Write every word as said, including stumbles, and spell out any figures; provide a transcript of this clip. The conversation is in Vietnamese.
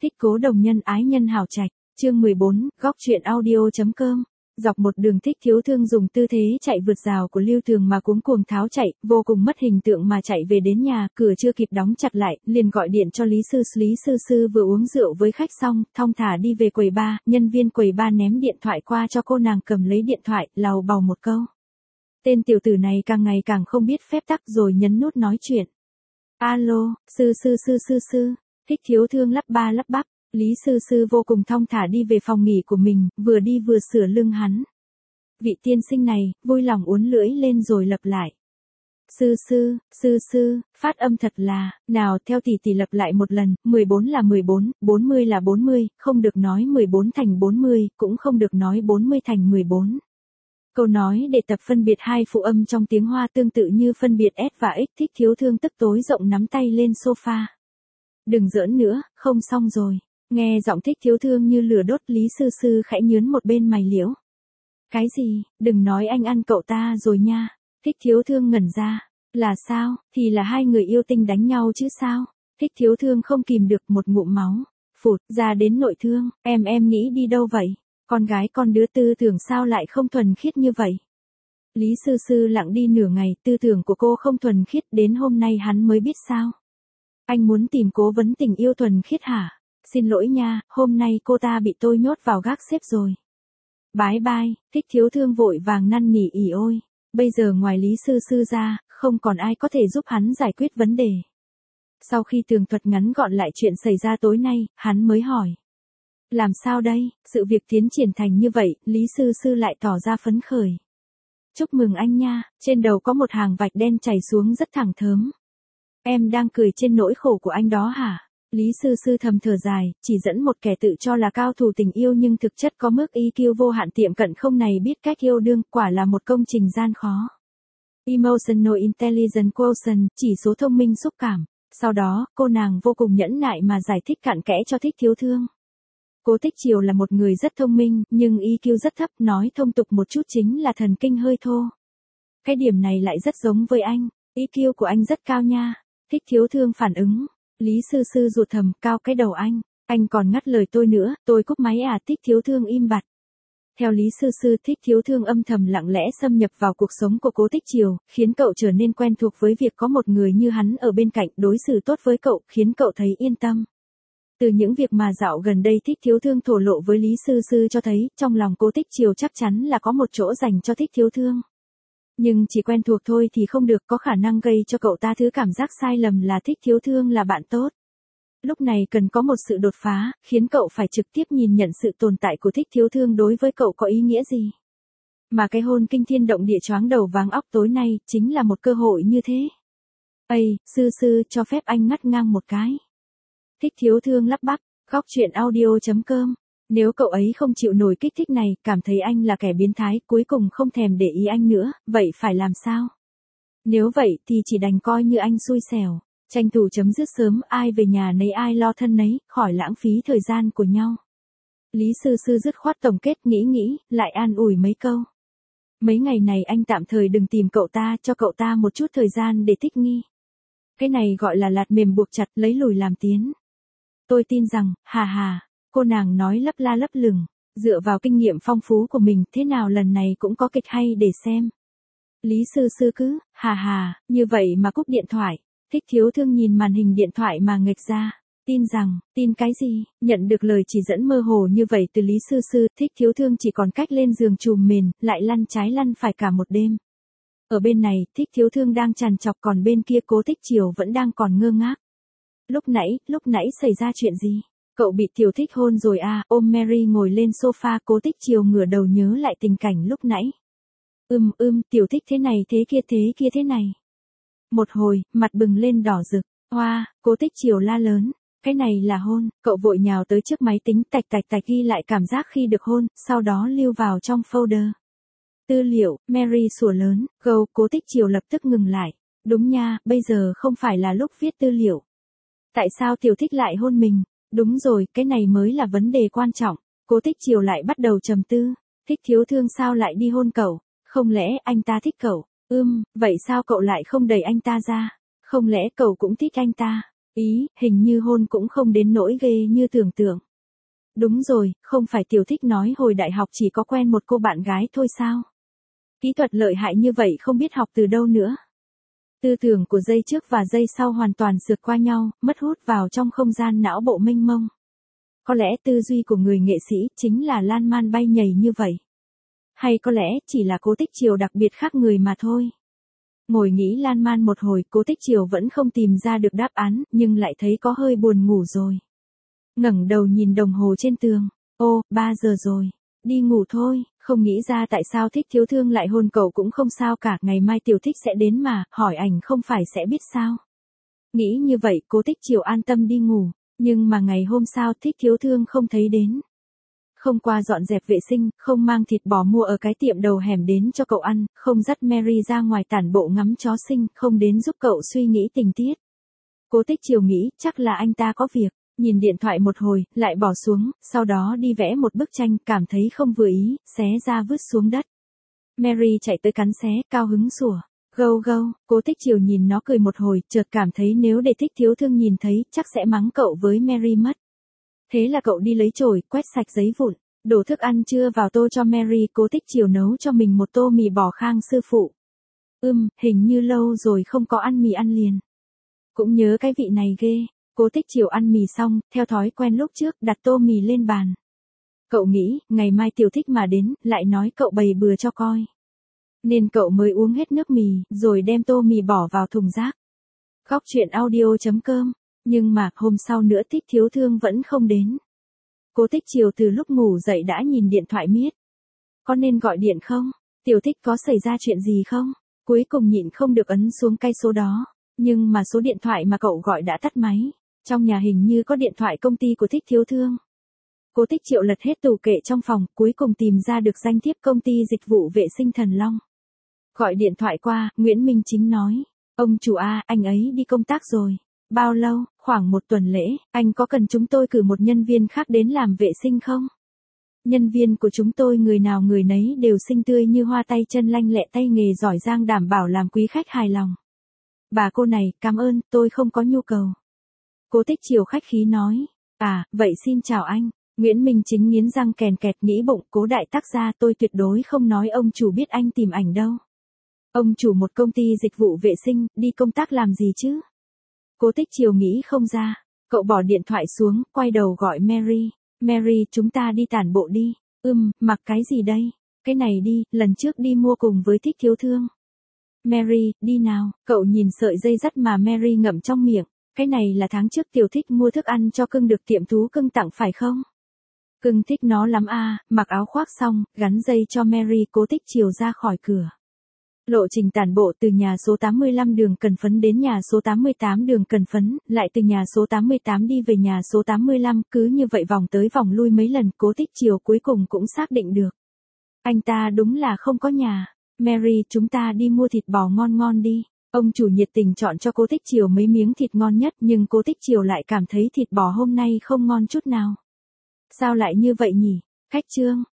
Thích Cố Đồng Nhân ái nhân hào trạch, chương mười bốn, góc truyện audio.com. Dọc một đường Thích Thiếu Thương dùng tư thế chạy vượt rào của Lưu Thường mà cuống cuồng tháo chạy, vô cùng mất hình tượng mà chạy về đến nhà, cửa chưa kịp đóng chặt lại, liền gọi điện cho Lý Sư Lý Sư Sư vừa uống rượu với khách xong, thong thả đi về quầy bar, nhân viên quầy bar ném điện thoại qua cho cô nàng cầm lấy điện thoại, lầu bầu một câu. Tên tiểu tử này càng ngày càng không biết phép tắc rồi nhấn nút nói chuyện. Alo, Sư Sư Sư Sư Sư, Thích Thiếu Thương lắp ba lắp bắp. Lý Sư Sư vô cùng thong thả đi về phòng nghỉ của mình, vừa đi vừa sửa lưng hắn. Vị tiên sinh này, vui lòng uốn lưỡi lên rồi lặp lại. Sư Sư, Sư Sư, phát âm thật là, nào theo tỷ tỷ lặp lại một lần, mười bốn là mười bốn, bốn mươi là bốn mươi, không được nói mười bốn thành bốn mươi, cũng không được nói bốn mươi thành mười bốn. Câu nói để tập phân biệt hai phụ âm trong tiếng Hoa tương tự như phân biệt S và X. Thích Thiếu Thương tức tối rộng nắm tay lên sofa. Đừng giỡn nữa, không xong rồi. Nghe giọng Thích Thiếu Thương như lửa đốt, Lý Sư Sư khẽ nhướn một bên mày liễu. Cái gì, đừng nói anh ăn cậu ta rồi nha. Thích Thiếu Thương ngẩn ra. Là sao, thì là hai người yêu tinh đánh nhau chứ sao. Thích Thiếu Thương không kìm được một ngụm máu. Phụt, ra đến nội thương, em em nghĩ đi đâu vậy? Con gái con đứa tư tưởng sao lại không thuần khiết như vậy? Lý Sư Sư lặng đi nửa ngày, tư tưởng của cô không thuần khiết, đến hôm nay hắn mới biết sao. Anh muốn tìm cố vấn tình yêu thuần khiết hả? Xin lỗi nha, hôm nay cô ta bị tôi nhốt vào gác xếp rồi. Bái bai, Thích Thiếu Thương vội vàng năn nỉ ỉ ôi. Bây giờ ngoài Lý Sư Sư ra, không còn ai có thể giúp hắn giải quyết vấn đề. Sau khi tường thuật ngắn gọn lại chuyện xảy ra tối nay, hắn mới hỏi. Làm sao đây, sự việc tiến triển thành như vậy, Lý Sư Sư lại tỏ ra phấn khởi. Chúc mừng anh nha, trên đầu có một hàng vạch đen chảy xuống rất thẳng thớm. Em đang cười trên nỗi khổ của anh đó hả? Lý Sư Sư thầm thở dài, chỉ dẫn một kẻ tự cho là cao thủ tình yêu nhưng thực chất có mức i kiu vô hạn tiệm cận không này biết cách yêu đương, quả là một công trình gian khó. Emotional Intelligence Quotient, chỉ số thông minh xúc cảm. Sau đó, cô nàng vô cùng nhẫn nại mà giải thích cặn kẽ cho Thích Thiếu Thương. Cố Tích Triều là một người rất thông minh, nhưng i kiu rất thấp, nói thông tục một chút chính là thần kinh hơi thô. Cái điểm này lại rất giống với anh, i kiu của anh rất cao nha. Thích Thiếu Thương phản ứng. Lý Sư Sư ruột thầm, cao cái đầu anh, anh còn ngắt lời tôi nữa, tôi cúp máy à? Thích Thiếu Thương im bặt. Theo Lý Sư Sư, Thích Thiếu Thương âm thầm lặng lẽ xâm nhập vào cuộc sống của Cố Tích Triều, khiến cậu trở nên quen thuộc với việc có một người như hắn ở bên cạnh, đối xử tốt với cậu, khiến cậu thấy yên tâm. Từ những việc mà dạo gần đây Thích Thiếu Thương thổ lộ với Lý Sư Sư cho thấy, trong lòng Cố Tích Triều chắc chắn là có một chỗ dành cho Thích Thiếu Thương. Nhưng chỉ quen thuộc thôi thì không được, có khả năng gây cho cậu ta thứ cảm giác sai lầm là Thích Thiếu Thương là bạn tốt. Lúc này cần có một sự đột phá, khiến cậu phải trực tiếp nhìn nhận sự tồn tại của Thích Thiếu Thương đối với cậu có ý nghĩa gì. Mà cái hôn kinh thiên động địa choáng đầu váng óc tối nay, chính là một cơ hội như thế. Ây, Sư Sư, cho phép anh ngắt ngang một cái. Thích Thiếu Thương lắp bắp, góc truyện audio.com. Nếu cậu ấy không chịu nổi kích thích này, cảm thấy anh là kẻ biến thái, cuối cùng không thèm để ý anh nữa, vậy phải làm sao? Nếu vậy thì chỉ đành coi như anh xui xẻo, tranh thủ chấm dứt sớm, ai về nhà nấy ai lo thân nấy, khỏi lãng phí thời gian của nhau. Lý Sư Sư dứt khoát tổng kết nghĩ nghĩ, lại an ủi mấy câu. Mấy ngày này anh tạm thời đừng tìm cậu ta, cho cậu ta một chút thời gian để thích nghi. Cái này gọi là lạt mềm buộc chặt, lấy lùi làm tiến. Tôi tin rằng, hà hà. Cô nàng nói lấp la lấp lửng, dựa vào kinh nghiệm phong phú của mình, thế nào lần này cũng có kịch hay để xem. Lý Sư Sư cứ, hà hà, như vậy mà cúp điện thoại. Thích Thiếu Thương nhìn màn hình điện thoại mà nghệch ra. Tin rằng, tin cái gì, nhận được lời chỉ dẫn mơ hồ như vậy từ Lý Sư Sư, Thích Thiếu Thương chỉ còn cách lên giường trùm mền, lại lăn trái lăn phải cả một đêm. Ở bên này, Thích Thiếu Thương đang trằn trọc, còn bên kia Cố Tích Triều vẫn đang còn ngơ ngác. Lúc nãy, lúc nãy xảy ra chuyện gì? Cậu bị Tiểu Thích hôn rồi à? Ôm Mary ngồi lên sofa, Cố Tích Triều ngửa đầu nhớ lại tình cảnh lúc nãy. Ưm ưm, Tiểu Thích thế này thế kia thế kia thế này. Một hồi, mặt bừng lên đỏ rực. Hoa, Cố Tích Triều la lớn. Cái này là hôn. Cậu vội nhào tới trước máy tính, tạch tạch tạch ghi lại cảm giác khi được hôn, sau đó lưu vào trong folder. Tư liệu, Mary sủa lớn. Gâu, Cố Tích Triều lập tức ngừng lại. Đúng nha, bây giờ không phải là lúc viết tư liệu. Tại sao Tiểu Thích lại hôn mình? Đúng rồi, cái này mới là vấn đề quan trọng. Cố Tích Triều lại bắt đầu trầm tư. Thích Thiếu Thương sao lại đi hôn cậu? Không lẽ anh ta thích cậu? Ưm, vậy sao cậu lại không đẩy anh ta ra? Không lẽ cậu cũng thích anh ta? Ý, hình như hôn cũng không đến nỗi ghê như tưởng tượng. Đúng rồi, không phải Tiểu Thích nói hồi đại học chỉ có quen một cô bạn gái thôi sao? Kỹ thuật lợi hại như vậy không biết học từ đâu nữa. Tư tưởng của giây trước và giây sau hoàn toàn sượt qua nhau, mất hút vào trong không gian não bộ mênh mông. Có lẽ tư duy của người nghệ sĩ chính là lan man bay nhảy như vậy. Hay có lẽ chỉ là Cố Tích Triều đặc biệt khác người mà thôi. Ngồi nghĩ lan man một hồi, Cố Tích Triều vẫn không tìm ra được đáp án, nhưng lại thấy có hơi buồn ngủ rồi. Ngẩng đầu nhìn đồng hồ trên tường. Ô, ba giờ rồi. Đi ngủ thôi, không nghĩ ra tại sao Thích Thiếu Thương lại hôn cậu cũng không sao cả, ngày mai Tiểu Thích sẽ đến mà, hỏi ảnh không phải sẽ biết sao. Nghĩ như vậy, Cố Tích Triều an tâm đi ngủ, nhưng mà ngày hôm sau Thích Thiếu Thương không thấy đến. Không qua dọn dẹp vệ sinh, không mang thịt bò mua ở cái tiệm đầu hẻm đến cho cậu ăn, không dắt Mary ra ngoài tản bộ ngắm chó sinh, không đến giúp cậu suy nghĩ tình tiết. Cố Tích Triều nghĩ, chắc là anh ta có việc. Nhìn điện thoại một hồi, lại bỏ xuống, sau đó đi vẽ một bức tranh, cảm thấy không vừa ý, xé ra vứt xuống đất. Mary chạy tới cắn xé, cao hứng sủa. Gâu gâu, Cố Tích Triều nhìn nó cười một hồi, chợt cảm thấy nếu để Thích Thiếu Thương nhìn thấy, chắc sẽ mắng cậu với Mary mất. Thế là cậu đi lấy chổi, quét sạch giấy vụn, đổ thức ăn trưa vào tô cho Mary. Cố Tích Triều nấu cho mình một tô mì bò Khang sư phụ. Ưm, hình như lâu rồi không có ăn mì ăn liền. Cũng nhớ cái vị này ghê. Cố Tích Triều ăn mì xong, theo thói quen lúc trước, đặt tô mì lên bàn. Cậu nghĩ, ngày mai Tiểu Thích mà đến, lại nói cậu bày bừa cho coi. Nên cậu mới uống hết nước mì, rồi đem tô mì bỏ vào thùng rác. Góc truyện audio chấm com. Nhưng mà, hôm sau nữa Thích Thiếu Thương vẫn không đến. Cố Tích Triều từ lúc ngủ dậy đã nhìn điện thoại miết. Có nên gọi điện không? Tiểu Thích có xảy ra chuyện gì không? Cuối cùng nhịn không được ấn xuống cái số đó. Nhưng mà số điện thoại mà cậu gọi đã tắt máy. Trong nhà hình như có điện thoại công ty của Thích Thiếu Thương. Cố Tích Triệu lật hết tủ kệ trong phòng, cuối cùng tìm ra được danh thiếp công ty dịch vụ vệ sinh Thần Long. Gọi điện thoại qua, Nguyễn Minh Chính nói. Ông chủ A, anh ấy đi công tác rồi. Bao lâu? Khoảng một tuần lễ. Anh có cần chúng tôi cử một nhân viên khác đến làm vệ sinh không? Nhân viên của chúng tôi người nào người nấy đều xinh tươi như hoa, tay chân lanh lẹ, tay nghề giỏi giang, đảm bảo làm quý khách hài lòng. Bà cô này, cảm ơn, tôi không có nhu cầu. Cố Tích Triều khách khí nói. À, vậy xin chào anh. Nguyễn Minh Chính nghiến răng kèn kẹt, nghĩ bụng, Cố đại tác gia, tôi tuyệt đối không nói ông chủ biết anh tìm ảnh đâu. Ông chủ một công ty dịch vụ vệ sinh, đi công tác làm gì chứ? Cố Tích Triều nghĩ không ra. Cậu bỏ điện thoại xuống, quay đầu gọi Mary. Mary, chúng ta đi tản bộ đi. Ừm, mặc cái gì đây? Cái này đi, lần trước đi mua cùng với Thích Thiếu Thương. Mary, đi nào. Cậu nhìn sợi dây dắt mà Mary ngậm trong miệng. Cái này là tháng trước Tiểu Thích mua thức ăn cho cưng được tiệm thú cưng tặng phải không? Cưng thích nó lắm à. Mặc áo khoác xong, gắn dây cho Mary. Cố Tích Triều ra khỏi cửa. Lộ trình tản bộ từ nhà số tám mươi lăm đường Cần Phấn đến nhà số tám mươi tám đường Cần Phấn, lại từ nhà số tám mươi tám đi về nhà số tám mươi lăm, cứ như vậy vòng tới vòng lui mấy lần. Cố Tích Triều cuối cùng cũng xác định được. Anh ta đúng là không có nhà. Mary, chúng ta đi mua thịt bò ngon ngon đi. Ông chủ nhiệt tình chọn cho Cố Tích Triều mấy miếng thịt ngon nhất, nhưng Cố Tích Triều lại cảm thấy thịt bò hôm nay không ngon chút nào. Sao lại như vậy nhỉ? Khách trương,